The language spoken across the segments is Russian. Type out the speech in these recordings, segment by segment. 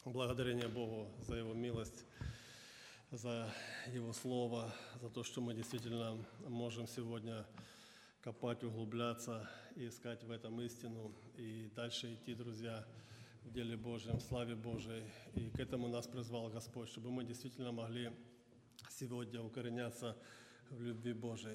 Благодарение Богу за Его милость, за Его Слово, за то, что мы действительно можем сегодня копать, углубляться и искать в этом истину, и дальше идти, друзья, в деле Божьем, в славе Божией. И к этому нас призвал Господь, чтобы мы действительно могли сегодня укореняться в любви Божией.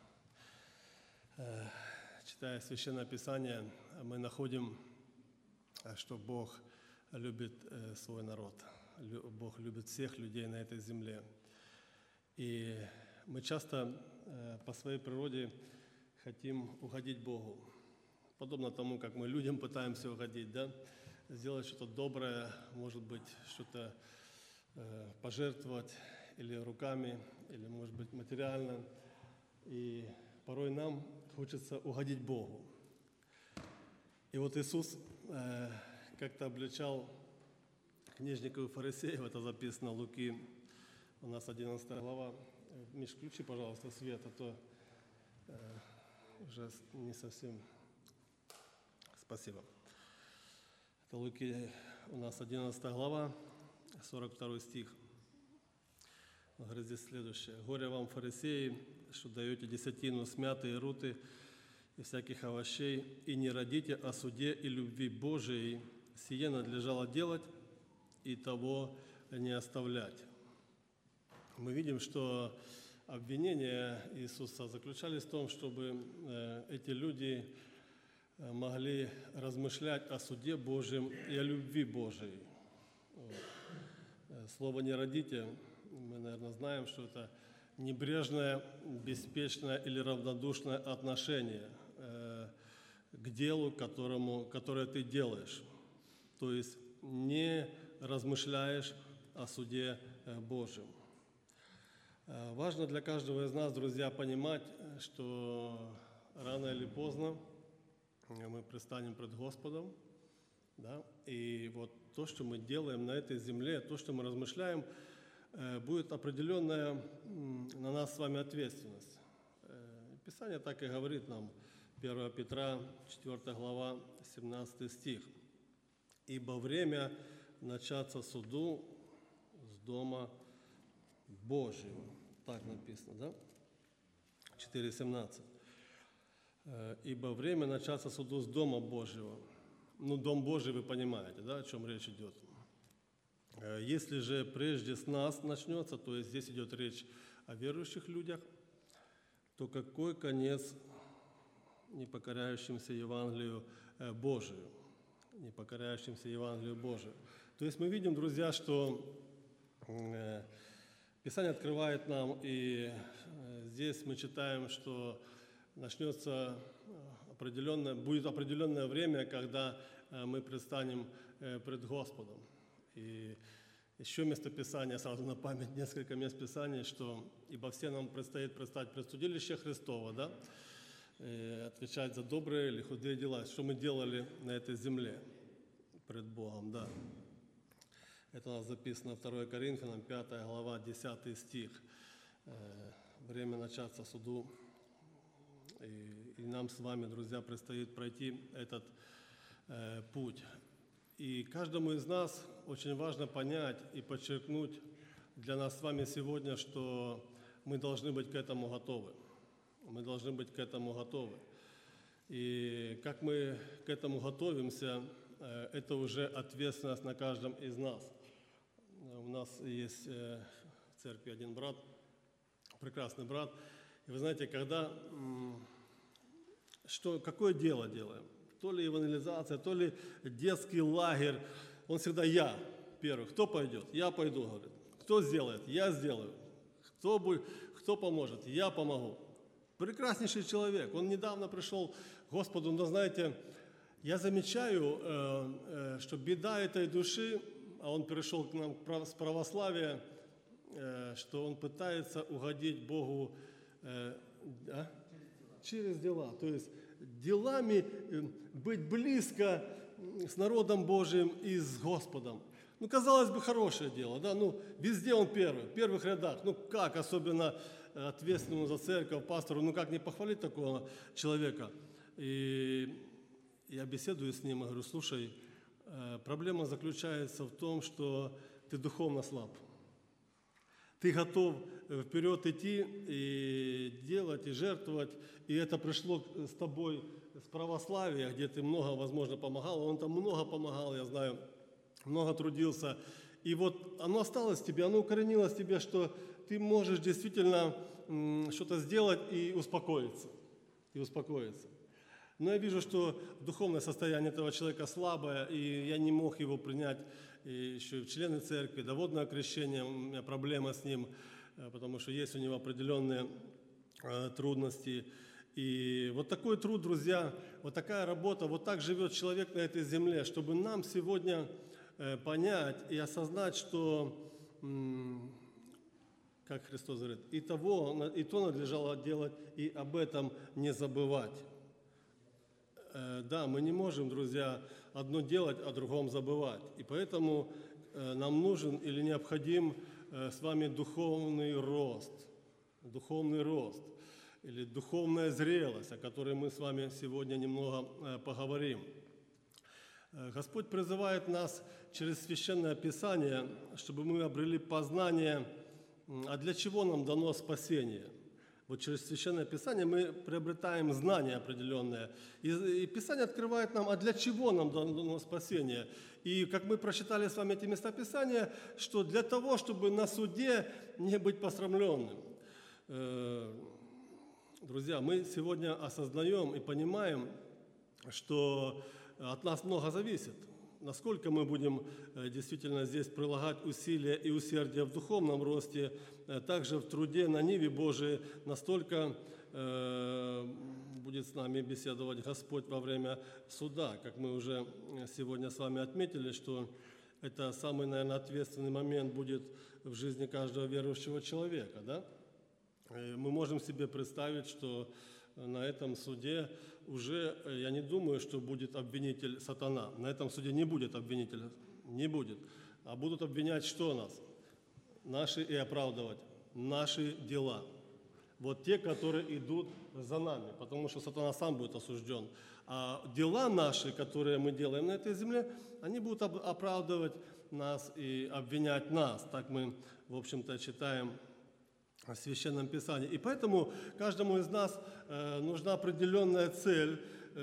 Читая Священное Писание, мы находим, что Бог любит свой народ. Бог любит всех людей на этой земле. И мы часто по своей природе хотим угодить Богу. Подобно тому, как мы людям пытаемся угодить, да? Сделать что-то доброе, может быть, что-то пожертвовать или руками, или, может быть, материально. И порой нам хочется угодить Богу. И вот Иисус как-то обличал книжников и фарисеев, это записано в Луки, у нас 11 глава. Миш, включи, пожалуйста, свет, а то уже не совсем... Спасибо. Это Луки у нас 11 глава, 42 стих. Он говорит здесь следующее. «Горе вам, фарисеи, что даете десятину с мяты и руты и всяких овощей, и не родите о суде и любви Божией. Сие надлежало делать, и того не оставлять». Мы видим, что обвинения Иисуса заключались в том, чтобы эти люди могли размышлять о суде Божьем и о любви Божией. Слово «не родите», мы, наверное, знаем, что это небрежное, беспечное или равнодушное отношение к делу, которое ты делаешь. То есть не размышляешь о суде Божьем. Важно для каждого из нас, друзья, понимать, что рано или поздно мы предстанем пред Господом, да? И вот то, что мы делаем на этой земле, то, что мы размышляем, будет определенная на нас с вами ответственность. Писание так и говорит нам, 1 Петра, 4 глава, 17 стих. «Ибо время начаться суду с дома Божьего». Так написано, да? 4:17. «Ибо время начаться суду с дома Божьего». Ну, дом Божий, вы понимаете, да, о чем речь идет. Если же прежде с нас начнется, то есть здесь идет речь о верующих людях, то какой конец непокоряющимся Евангелию Божию? Непокоряющимся Евангелию Божию. То есть мы видим, друзья, что Писание открывает нам, и здесь мы читаем, что будет определенное время, когда мы предстанем пред Господом. И еще местописание, сразу на память несколько мест Писания, что «Ибо все нам предстоит предстать пред судилище Христово», да? Отвечать за добрые или худые дела, что мы делали на этой земле пред Богом, да. Это у нас записано 2 Коринфянам, 5 глава, 10 стих. Время начаться суду. И нам с вами, друзья, предстоит пройти этот путь. И каждому из нас очень важно понять и подчеркнуть для нас с вами сегодня, что мы должны быть к этому готовы. Мы должны быть к этому готовы. И как мы к этому готовимся, это уже ответственность на каждом из нас. У нас есть в церкви один брат, прекрасный брат. И вы знаете, какое дело делаем? То ли евангелизация, то ли детский лагерь. Он всегда «я» первый. Кто пойдет? Я пойду, говорит. Кто сделает? Я сделаю. Кто поможет? Я помогу. Прекраснейший человек. Он недавно пришел к Господу, но знаете, я замечаю, что беда этой души, а он перешел к нам с православия, что он пытается угодить Богу через дела. То есть делами быть близко с народом Божиим и с Господом. Ну, казалось бы, хорошее дело, да, ну, везде он первый, в первых рядах. Ну, как, особенно ответственному за церковь, пастору, ну, как не похвалить такого человека? И я беседую с ним и говорю: слушай, Проблема заключается в том, что ты духовно слаб. Ты готов вперед идти и делать, и жертвовать, и это пришло с тобой с православия, где ты много, возможно, помогал, он там много помогал, я знаю, много трудился. И вот оно осталось в тебе, оно укоренилось в тебе, что ты можешь действительно что-то сделать и успокоиться. Но я вижу, что духовное состояние этого человека слабое, и я не мог его принять еще и в члены церкви, доводное крещение, у меня проблема с ним, потому что есть у него определенные трудности. И вот такой труд, друзья, вот такая работа, вот так живет человек на этой земле, чтобы нам сегодня понять и осознать, что, как Христос говорит, и то надлежало делать, и об этом не забывать. Да, мы не можем, друзья, одно делать, а другом забывать. И поэтому нам нужен или необходим с вами духовный рост, или духовная зрелость, о которой мы с вами сегодня немного поговорим. Господь призывает нас через Священное Писание, чтобы мы обрели познание, а для чего нам дано спасение. Вот через Священное Писание мы приобретаем знания определенные. И Писание открывает нам, а для чего нам дано спасение. И как мы прочитали с вами эти места Писания, что для того, чтобы на суде не быть посрамленным. Друзья, мы сегодня осознаем и понимаем, что от нас много зависит. Насколько мы будем действительно здесь прилагать усилия и усердия в духовном росте, также в труде на ниве Божией, настолько будет с нами беседовать Господь во время суда. Как мы уже сегодня с вами отметили, что это самый, наверное, ответственный момент будет в жизни каждого верующего человека. Да? Мы можем себе представить, что на этом суде уже, я не думаю, что будет обвинитель сатана. На этом суде не будет обвинителя, не будет. А будут обвинять что нас? Наши и оправдывать наши дела. Вот те, которые идут за нами, потому что сатана сам будет осужден. А дела наши, которые мы делаем на этой земле, они будут оправдывать нас и обвинять нас. Так мы, в общем-то, читаем в Священном Писании. И поэтому каждому из нас нужна определенная цель,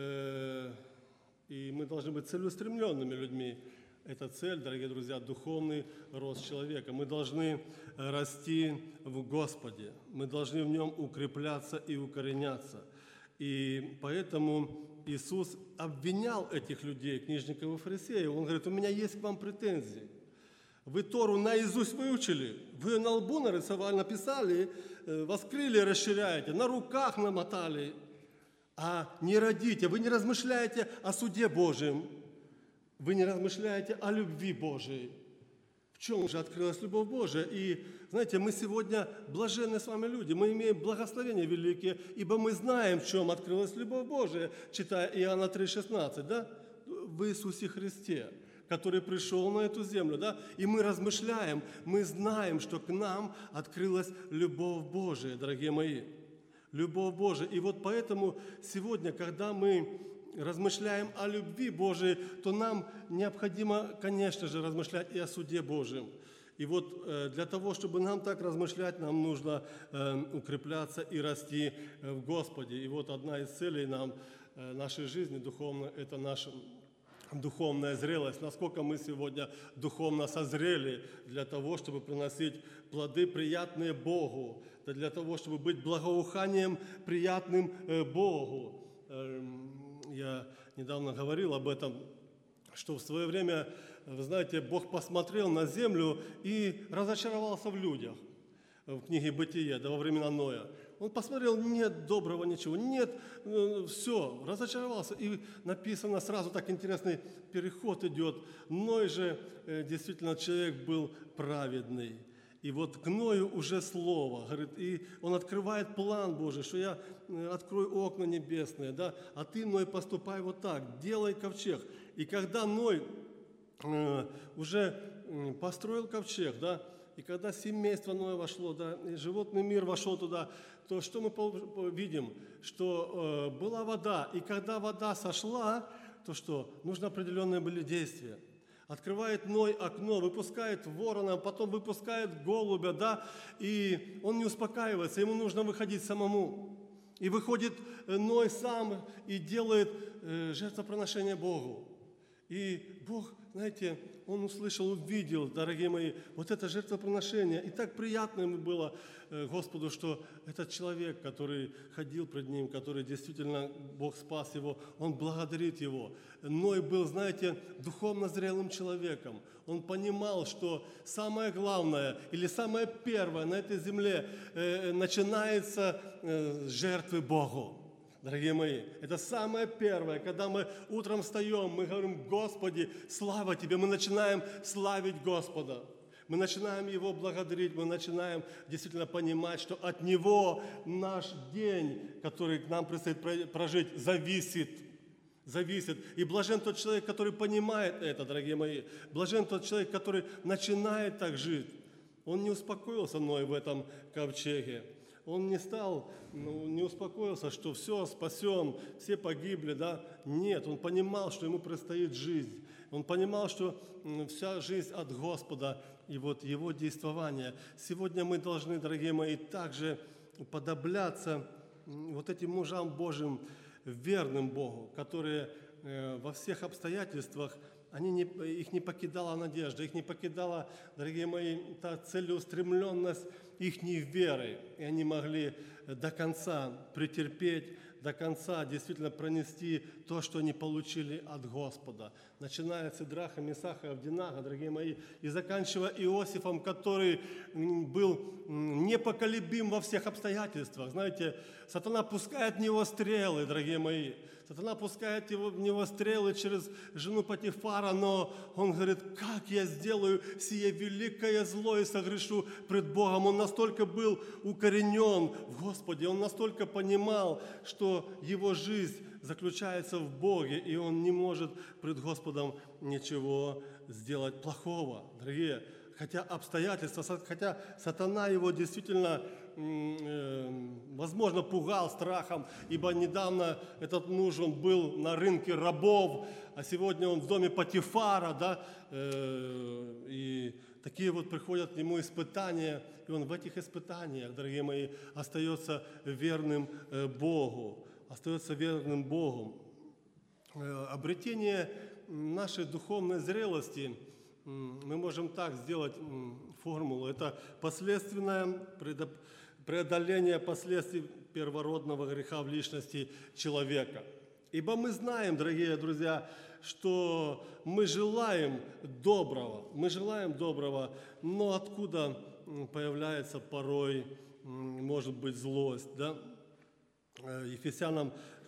и мы должны быть целеустремленными людьми. Эта цель, дорогие друзья, духовный рост человека. Мы должны расти в Господе, мы должны в Нем укрепляться и укореняться. И поэтому Иисус обвинял этих людей, книжников и фарисеев. Он говорит: у меня есть к вам претензии. Вы Тору наизусть выучили, вы на лбу нарисовали, написали, воскрыли, расширяете, на руках намотали, а не родите, вы не размышляете о суде Божьем, вы не размышляете о любви Божией. В чем же открылась любовь Божия? И, знаете, мы сегодня блаженные с вами люди, мы имеем благословения великие, ибо мы знаем, в чем открылась любовь Божия, читая Иоанна 3,16, да? В Иисусе Христе, который пришел на эту землю, да? И мы размышляем, мы знаем, что к нам открылась любовь Божия, дорогие мои. Любовь Божия. И вот поэтому сегодня, когда мы размышляем о любви Божией, то нам необходимо, конечно же, размышлять и о суде Божьем. И вот для того, чтобы нам так размышлять, нам нужно укрепляться и расти в Господе. И вот одна из целей нашей жизни духовной – это наша духовная зрелость. Насколько мы сегодня духовно созрели для того, чтобы приносить плоды, приятные Богу, для того, чтобы быть благоуханием, приятным Богу. Я недавно говорил об этом, что в свое время, вы знаете, Бог посмотрел на землю и разочаровался в людях. В книге «Бытие», да, во времена Ноя. Он посмотрел, нет доброго ничего, нет, все, разочаровался. И написано сразу, так интересный переход идет. Ной же действительно человек был праведный. И вот к Ною уже слово, говорит, и он открывает план Божий, что я открою окна небесные, да, а ты, Ной, поступай вот так, делай ковчег. И когда Ной уже построил ковчег, да, и когда семейство Ноя вошло, да, и животный мир вошел туда, то что мы видим? Что была вода, и когда вода сошла, то что? Нужно определенные были действия. Открывает Ной окно, выпускает ворона, потом выпускает голубя, да, и он не успокаивается, ему нужно выходить самому. И выходит Ной сам и делает жертвоприношение Богу. И Бог, знаете, Он услышал, увидел, дорогие мои, вот это жертвоприношение. И так приятно ему было Господу, что этот человек, который ходил пред Ним, который действительно, Бог спас его, он благодарит его. Ной был, знаете, духовно зрелым человеком. Он понимал, что самое главное или самое первое на этой земле начинается с жертвы Богу. Дорогие мои, это самое первое, когда мы утром встаем, мы говорим: Господи, слава Тебе, мы начинаем славить Господа. Мы начинаем Его благодарить, мы начинаем действительно понимать, что от Него наш день, который к нам предстоит прожить, зависит. И блажен тот человек, который понимает это, дорогие мои. Блажен тот человек, который начинает так жить. Он не успокоился Ной в этом ковчеге. Он не успокоился, что все, спасен, все погибли, да? Нет, он понимал, что ему предстоит жизнь. Он понимал, что вся жизнь от Господа и вот Его действование. Сегодня мы должны, дорогие мои, также уподобляться вот этим мужам Божьим, верным Богу, которые во всех обстоятельствах, их не покидала надежда, их не покидала, дорогие мои, та целеустремленность их веры. И они могли до конца претерпеть, до конца действительно пронести то, что они получили от Господа. Начиная с Сидраха, Месаха, Авдинага, дорогие мои, и заканчивая Иосифом, который был непоколебим во всех обстоятельствах. Знаете, сатана пускает в него стрелы, дорогие мои. Сатана пускает в него стрелы через жену Потифара, но он говорит: как я сделаю сие великое зло и согрешу пред Богом. Он настолько был укоренен в Господе, он настолько понимал, что его жизнь заключается в Боге, и он не может пред Господом ничего сделать плохого, дорогие. Хотя обстоятельства, хотя сатана его действительно, возможно, пугал страхом, ибо недавно этот муж, он был на рынке рабов, а сегодня он в доме Потифара, да, и такие вот приходят к нему испытания, и он в этих испытаниях, дорогие мои, остается верным Богу, Обретение нашей духовной зрелости, мы можем так сделать формулу. Это последственное преодоление последствий первородного греха в личности человека. Ибо мы знаем, дорогие друзья, что мы желаем доброго, но откуда появляется порой, может быть, злость, да? Ефесянам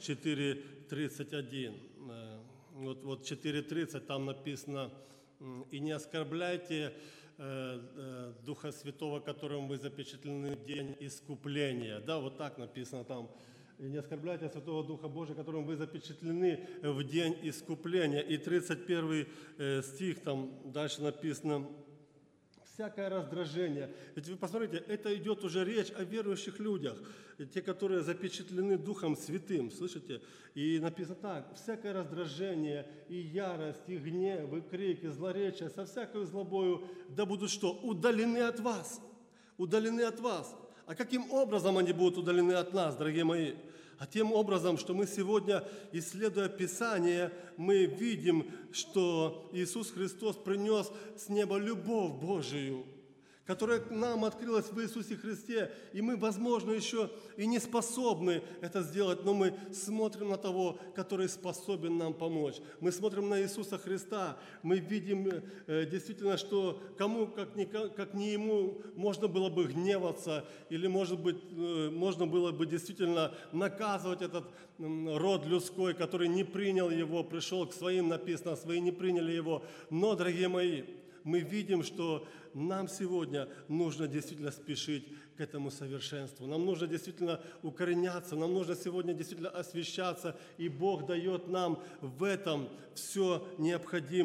4:31. Вот 4:30, там написано: «И не оскорбляйте Духа Святого, которым вы запечатлены в день искупления». Да, вот так написано там. «И не оскорбляйте Святого Духа Божия, которым вы запечатлены в день искупления». И 31 стих, там дальше написано: «Всякое раздражение». Ведь вы посмотрите, это идет уже речь о верующих людях, те, которые запечатлены Духом Святым, слышите? И написано так: «Всякое раздражение, и ярость, и гнев, и крик, и злоречие, со всякой злобою, да будут что? Удалены от вас». Удалены от вас. А каким образом они будут удалены от нас, дорогие мои? А тем образом, что мы сегодня, исследуя Писание, мы видим, что Иисус Христос принес с неба любовь Божию, которая нам открылась в Иисусе Христе. И мы, возможно, еще и не способны это сделать, но мы смотрим на того, который способен нам помочь. Мы смотрим на Иисуса Христа. Мы видим действительно, что кому, как не Ему, можно было бы гневаться, или, может быть, можно было бы действительно наказывать этот род людской, который не принял Его, пришел к своим, написано, а свои не приняли Его. Но, дорогие мои, мы видим, что нам сегодня нужно действительно спешить к этому совершенству. Нам нужно действительно укореняться, нам нужно сегодня действительно освящаться, и Бог дает нам в этом все необходимое.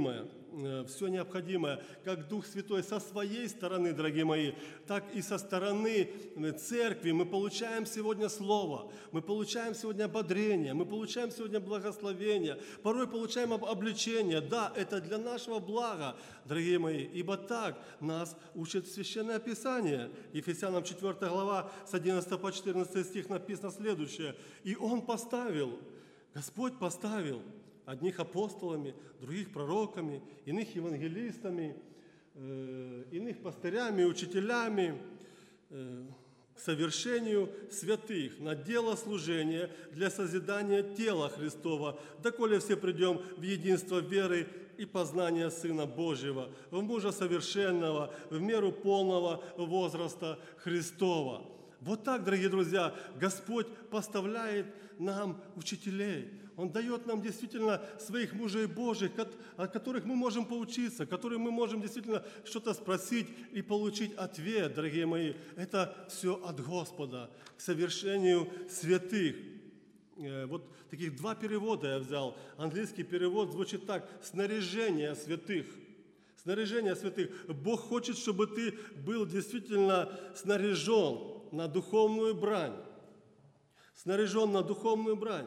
все необходимое, как Дух Святой со своей стороны, дорогие мои, так и со стороны церкви. Мы получаем сегодня Слово, мы получаем сегодня ободрение, мы получаем сегодня благословение, порой получаем обличение. Да, это для нашего блага, дорогие мои, ибо так нас учит Священное Писание. Ефесянам 4 глава с 11 по 14 стих написано следующее. «И Он поставил, Господь поставил одних апостолами, других пророками, иных евангелистами, иных пастырями, учителями, к совершению святых, на дело служения для созидания тела Христова, доколе все придем в единство веры и познания Сына Божьего, в мужа совершенного, в меру полного возраста Христова». Вот так, дорогие друзья, Господь поставляет нам учителей. Он дает нам действительно своих мужей Божьих, от которых мы можем поучиться, которым мы можем действительно что-то спросить и получить ответ, дорогие мои. Это все от Господа, к совершению святых. Вот таких два перевода я взял. Английский перевод звучит так: «снаряжение святых». Снаряжение святых. Бог хочет, чтобы ты был действительно снаряжен на духовную брань. Снаряжен на духовную брань.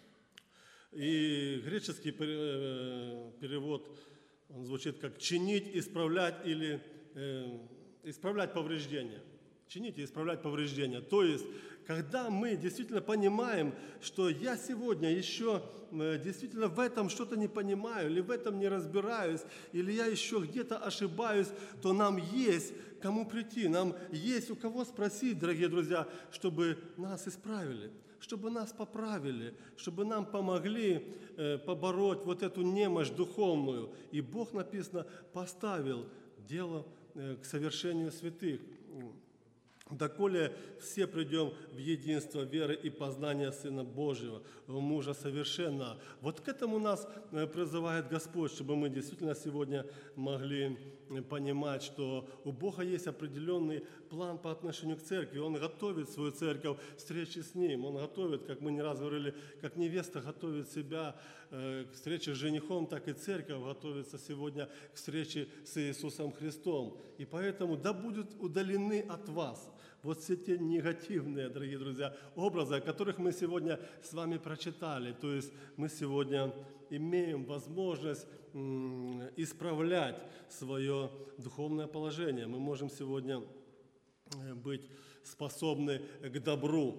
И греческий перевод, он звучит как «чинить, исправлять» или «исправлять повреждения». Чинить и исправлять повреждения. То есть, когда мы действительно понимаем, что я сегодня еще действительно в этом что-то не понимаю, или в этом не разбираюсь, или я еще где-то ошибаюсь, то нам есть кому прийти, нам есть у кого спросить, дорогие друзья, чтобы нас исправили, чтобы нас поправили, чтобы нам помогли побороть вот эту немощь духовную. И Бог, написано, поставил дело к совершению святых. «Доколе все придем в единство веры и познания Сына Божьего, мужа совершенного». Вот к этому нас призывает Господь, чтобы мы действительно сегодня могли понимать, что у Бога есть определенный план по отношению к церкви. Он готовит свою церковь к встрече с Ним. Он готовит, как мы не раз говорили, как невеста готовит себя к встрече с женихом, так и церковь готовится сегодня к встрече с Иисусом Христом. И поэтому да будут удалены от вас вот все те негативные, дорогие друзья, образы, о которых мы сегодня с вами прочитали. То есть мы сегодня имеем возможность исправлять свое духовное положение. Мы можем сегодня быть способны к добру.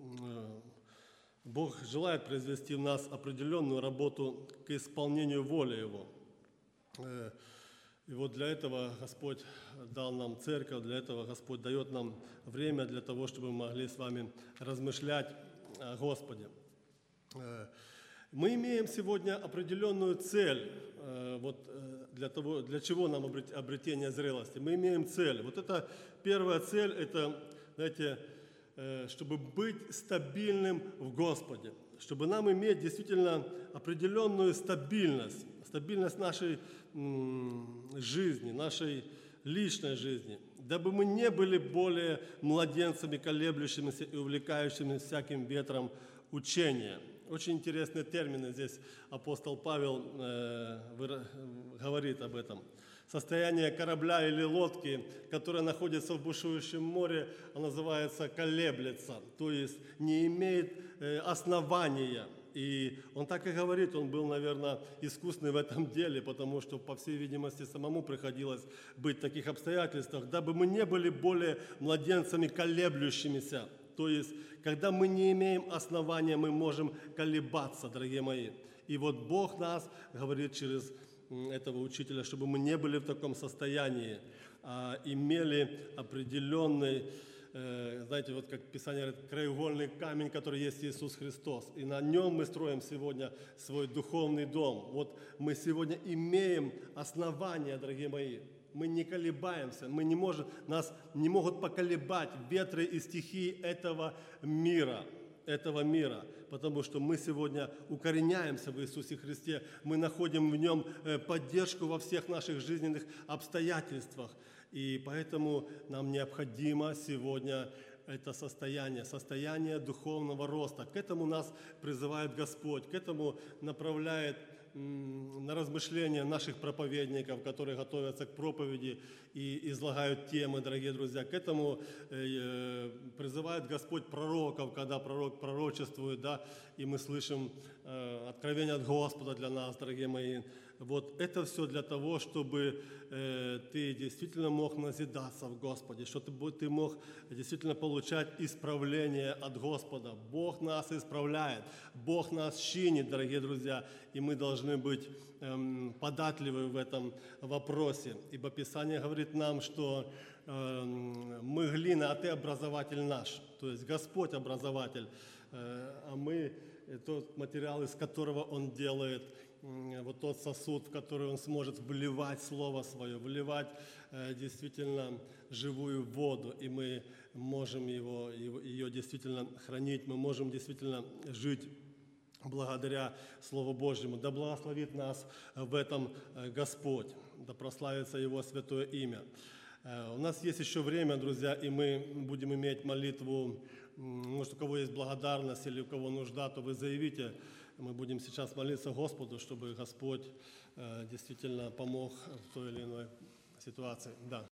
Бог желает произвести в нас определенную работу к исполнению воли Его. И вот для этого Господь дал нам церковь, для этого Господь дает нам время для того, чтобы мы могли с вами размышлять о Господе. Мы имеем сегодня определенную цель, для чего нам обретение зрелости. Мы имеем цель. Вот это первая цель, это, знаете, чтобы быть стабильным в Господе, чтобы нам иметь действительно определенную стабильность нашей жизни, нашей личной жизни, дабы мы не были более младенцами, колеблющимися и увлекающимися всяким ветром учения. Очень интересные термины здесь апостол Павел говорит об этом. Состояние корабля или лодки, которая находится в бушующем море, она называется колеблется, то есть не имеет основания. И он так и говорит, он был, наверное, искусный в этом деле, потому что, по всей видимости, самому приходилось быть в таких обстоятельствах, дабы мы не были более младенцами колеблющимися. То есть, когда мы не имеем основания, мы можем колебаться, дорогие мои. И вот Бог нас говорит через этого учителя, чтобы мы не были в таком состоянии, а имели определенный, знаете, вот как Писание говорит, краеугольный камень, который есть Иисус Христос. И на нем мы строим сегодня свой духовный дом. Вот мы сегодня имеем основания, дорогие мои. Мы не колебаемся, нас не могут поколебать ветры и стихии этого мира, потому что мы сегодня укореняемся в Иисусе Христе, мы находим в Нем поддержку во всех наших жизненных обстоятельствах. И поэтому нам необходимо сегодня это состояние духовного роста. К этому нас призывает Господь, к этому направляет на размышления наших проповедников, которые готовятся к проповеди и излагают темы, дорогие друзья. К этому призывает Господь пророков, когда пророк пророчествует, да, и мы слышим откровение от Господа для нас, дорогие мои. Вот это все для того, чтобы ты действительно мог назидаться в Господе, чтобы ты мог действительно получать исправление от Господа. Бог нас исправляет, Бог нас чинит, дорогие друзья, и мы должны быть податливы в этом вопросе. Ибо Писание говорит нам, что мы глина, а ты образователь наш, то есть Господь образователь, а мы тот материал, из которого Он делает вот тот сосуд, в который Он сможет вливать Слово Свое, вливать действительно живую воду, и мы можем ее действительно хранить, мы можем действительно жить благодаря Слову Божьему. Да благословит нас в этом Господь, да прославится Его святое имя. У нас есть еще время, друзья, и мы будем иметь молитву. Может, у кого есть благодарность или у кого нужда, то вы заявите. Мы будем сейчас молиться Господу, чтобы Господь действительно помог в той или иной ситуации. Да.